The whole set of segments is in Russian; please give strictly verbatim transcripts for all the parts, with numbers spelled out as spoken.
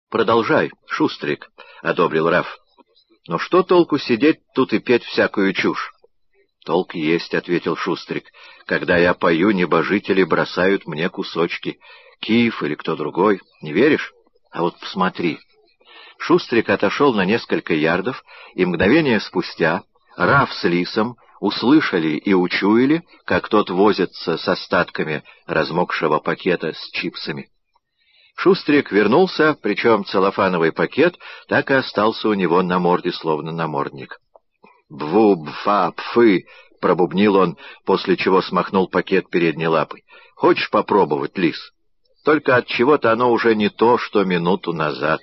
Продолжай, Шустрик, — одобрил Раф. Но что толку сидеть тут и петь всякую чушь? Толк есть, — ответил Шустрик. Когда я пою, небожители бросают мне кусочки. Киев или кто другой. Не веришь? А вот посмотри. Шустрик отошел на несколько ярдов, и мгновение спустя Раф с Лисом услышали и учуяли, как тот возится с остатками размокшего пакета с чипсами. Шустрик вернулся, причем целлофановый пакет так и остался у него на морде, словно намордник. «Бву-бфа-пфы!» — пробубнил он, после чего смахнул пакет передней лапой. «Хочешь попробовать, Лис? Только от чего-то оно уже не то, что минуту назад».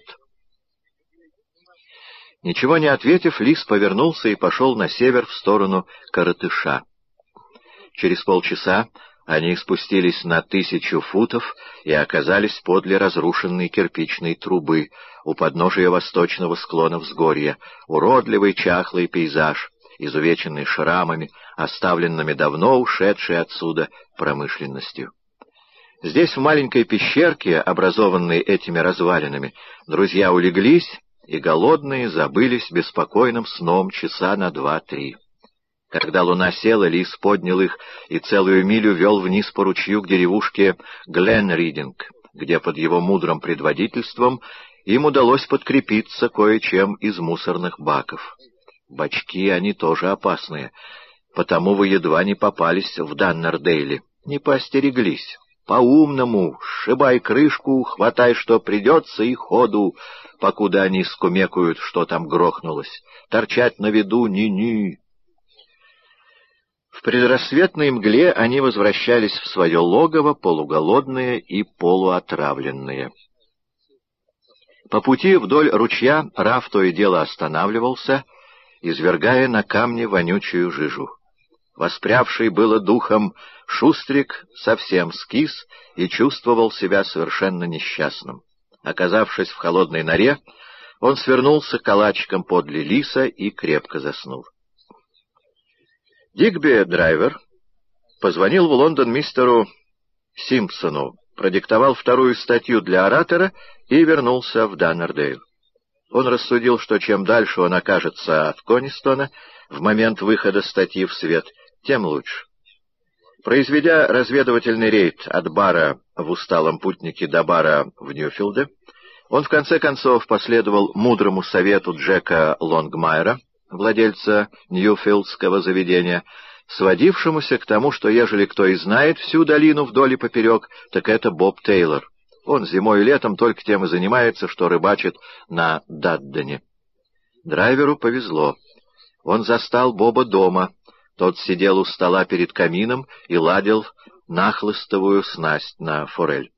Ничего не ответив, Лис повернулся и пошел на север в сторону Коротыша. Через полчаса они спустились на тысячу футов и оказались подле разрушенной кирпичной трубы у подножия восточного склона взгорья, уродливый чахлый пейзаж, изувеченный шрамами, оставленными давно ушедшей отсюда промышленностью. Здесь, в маленькой пещерке, образованной этими развалинами, друзья улеглись и, голодные, забылись беспокойным сном часа на два-три. Когда луна села, Лис поднял их и целую милю вел вниз по ручью к деревушке Гленридинг, где под его мудрым предводительством им удалось подкрепиться кое-чем из мусорных баков. Бачки они тоже опасные, потому вы едва не попались в Даннердейле. Не поостереглись. По-умному, сшибай крышку, хватай, что придется, и ходу, покуда они скумекают, что там грохнулось. Торчать на виду ни-ни. В предрассветной мгле они возвращались в свое логово, полуголодные и полуотравленные. По пути вдоль ручья Раф то и дело останавливался, извергая на камни вонючую жижу. Воспрявший было духом, Шустрик совсем скис и чувствовал себя совершенно несчастным. Оказавшись в холодной норе, он свернулся калачиком подле Лиса и крепко заснул. Дигби Драйвер позвонил в Лондон мистеру Симпсону, продиктовал вторую статью для оратора и вернулся в Даннердейл. Он рассудил, что чем дальше он окажется от Конистона в момент выхода статьи в свет, тем лучше. Произведя разведывательный рейд от бара в Усталом путнике до бара в Ньюфилде, он в конце концов последовал мудрому совету Джека Лонгмайера, владельца Ньюфилдского заведения, сводившемуся к тому, что ежели кто и знает всю долину вдоль и поперек, так это Боб Тейлор. Он зимой и летом только тем и занимается, что рыбачит на Даддене. Драйверу повезло. Он застал Боба дома. Тот сидел у стола перед камином и ладил нахлыстовую снасть на форель.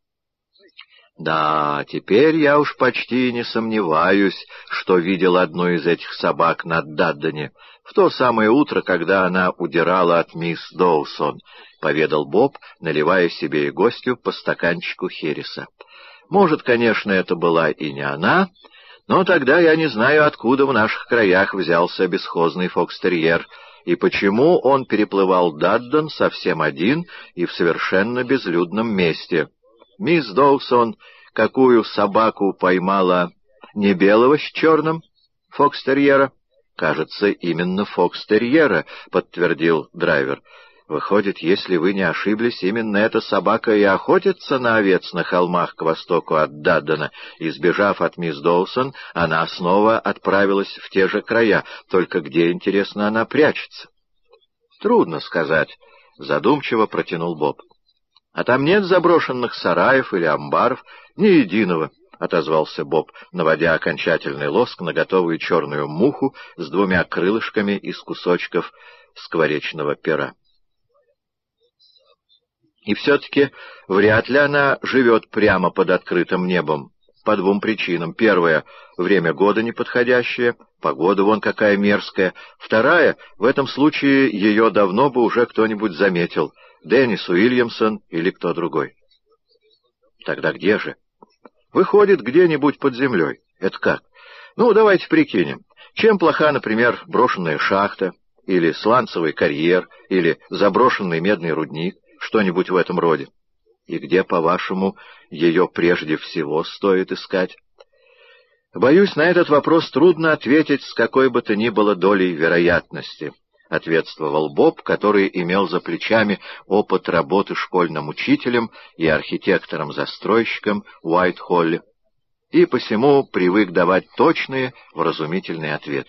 «Да, теперь я уж почти не сомневаюсь, что видел одну из этих собак на Даддене в то самое утро, когда она удирала от мисс Доусон», — поведал Боб, наливая себе и гостю по стаканчику хереса. «Может, конечно, это была и не она, но тогда я не знаю, откуда в наших краях взялся бесхозный фокстерьер, и почему он переплывал Дадден совсем один и в совершенно безлюдном месте. Мисс Доусон какую собаку поймала, не белого с черным фокстерьера?» «Кажется, именно фокстерьера», — подтвердил Драйвер. «Выходит, если вы не ошиблись, именно эта собака и охотится на овец на холмах к востоку от Даддена. Избежав от мисс Доусон, она снова отправилась в те же края. Только где, интересно, она прячется?» «Трудно сказать», — задумчиво протянул Боб. «А там нет заброшенных сараев или амбаров?» «Ни единого», — отозвался Боб, наводя окончательный лоск на готовую черную муху с двумя крылышками из кусочков скворечного пера. «И все-таки вряд ли она живет прямо под открытым небом. По двум причинам. Первая — время года неподходящее, погода вон какая мерзкая. Вторая — в этом случае ее давно бы уже кто-нибудь заметил. Деннис Уильямсон или кто другой». «Тогда где же?» «Выходит, где-нибудь под землей. Это как? Ну, давайте прикинем. Чем плоха, например, брошенная шахта, или сланцевый карьер, или заброшенный медный рудник, что-нибудь в этом роде? И где, по-вашему, ее прежде всего стоит искать?» «Боюсь, на этот вопрос трудно ответить с какой бы то ни было долей вероятности», — ответствовал Боб, который имел за плечами опыт работы школьным учителем и архитектором-застройщиком в Уайт-Холле, и посему привык давать точные, вразумительные ответы.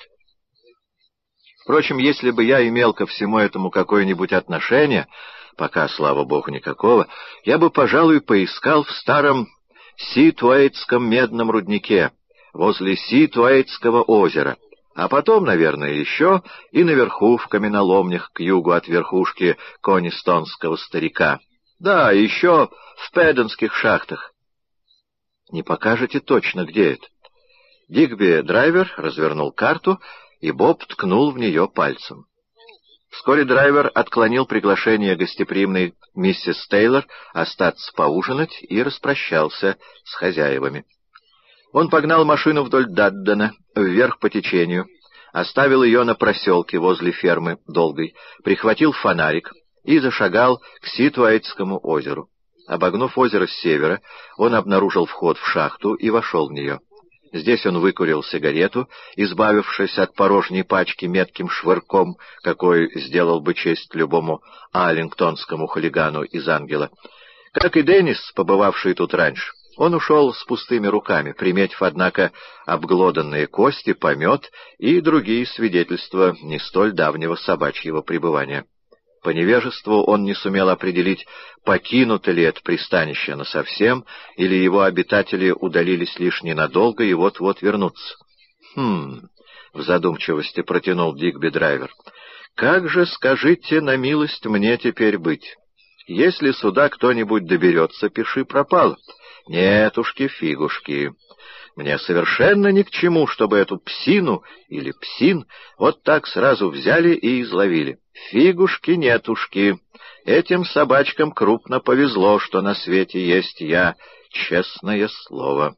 Впрочем, если бы я имел ко всему этому какое-нибудь отношение, пока, слава богу, никакого, я бы, пожалуй, поискал в старом Ситуэйтском медном руднике, возле Ситуэйтского озера, а потом, наверное, еще и наверху в каменоломнях к югу от верхушки Конистонского старика. Да, еще в Пэдденских шахтах. Не покажете точно, где это? Дигби Драйвер развернул карту, и Боб ткнул в нее пальцем. Вскоре Драйвер отклонил приглашение гостеприимной миссис Тейлор остаться поужинать и распрощался с хозяевами. Он погнал машину вдоль Даддена, вверх по течению, оставил ее на проселке возле фермы Долгой, прихватил фонарик и зашагал к Ситуэйтскому озеру. Обогнув озеро с севера, он обнаружил вход в шахту и вошел в нее. Здесь он выкурил сигарету, избавившись от порожней пачки метким швырком, какой сделал бы честь любому аллингтонскому хулигану из «Ангела». Как и Деннис, побывавший тут раньше, он ушел с пустыми руками, приметив, однако, обглоданные кости, помет и другие свидетельства не столь давнего собачьего пребывания. По невежеству он не сумел определить, покинуто ли это пристанище насовсем, или его обитатели удалились лишь ненадолго и вот-вот вернутся. «Хм...» — в задумчивости протянул Дигби Драйвер. «Как же, скажите, на милость мне теперь быть? Если сюда кто-нибудь доберется, пиши пропало. Нетушки-фигушки. Мне совершенно ни к чему, чтобы эту псину или псин вот так сразу взяли и изловили. Фигушки-нетушки. Этим собачкам крупно повезло, что на свете есть я, честное слово».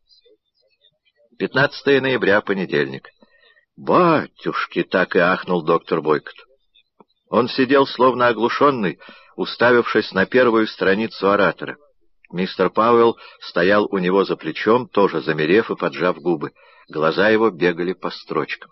пятнадцатое ноября, понедельник. «Батюшки!» — так и ахнул доктор Бойкот. Он сидел, словно оглушенный, уставившись на первую страницу оратора. Мистер Пауэлл стоял у него за плечом, тоже замерев и поджав губы. Глаза его бегали по строчкам.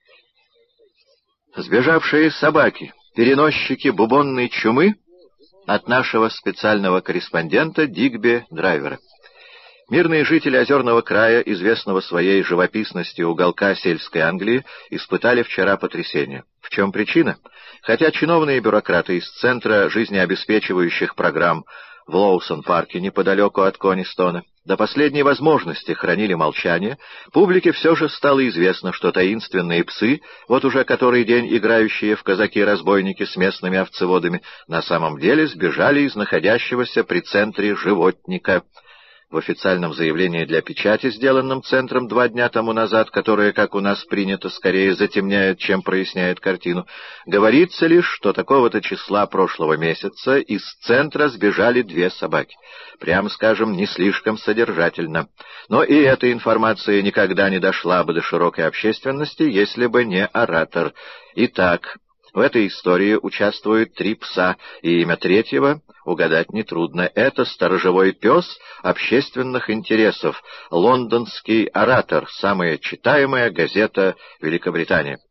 «Сбежавшие собаки, переносчики бубонной чумы» от нашего специального корреспондента Дигби Драйвера. Мирные жители Озерного края, известного своей живописностью уголка сельской Англии, испытали вчера потрясение. В чем причина? Хотя чиновные бюрократы из Центра жизнеобеспечивающих программ в Лоусон-парке, неподалеку от Конистона, до последней возможности хранили молчание, публике все же стало известно, что таинственные псы, вот уже который день играющие в казаки-разбойники с местными овцеводами, на самом деле сбежали из находящегося при центре животника. В официальном заявлении для печати, сделанном Центром два дня тому назад, которое, как у нас принято, скорее затемняет, чем проясняет картину, говорится лишь, что такого-то числа прошлого месяца из Центра сбежали две собаки. Прямо скажем, не слишком содержательно. Но и эта информация никогда не дошла бы до широкой общественности, если бы не оратор. Итак, в этой истории участвуют три пса, и имя третьего угадать нетрудно. Это сторожевой пес общественных интересов, лондонский оратор, самая читаемая газета Великобритании.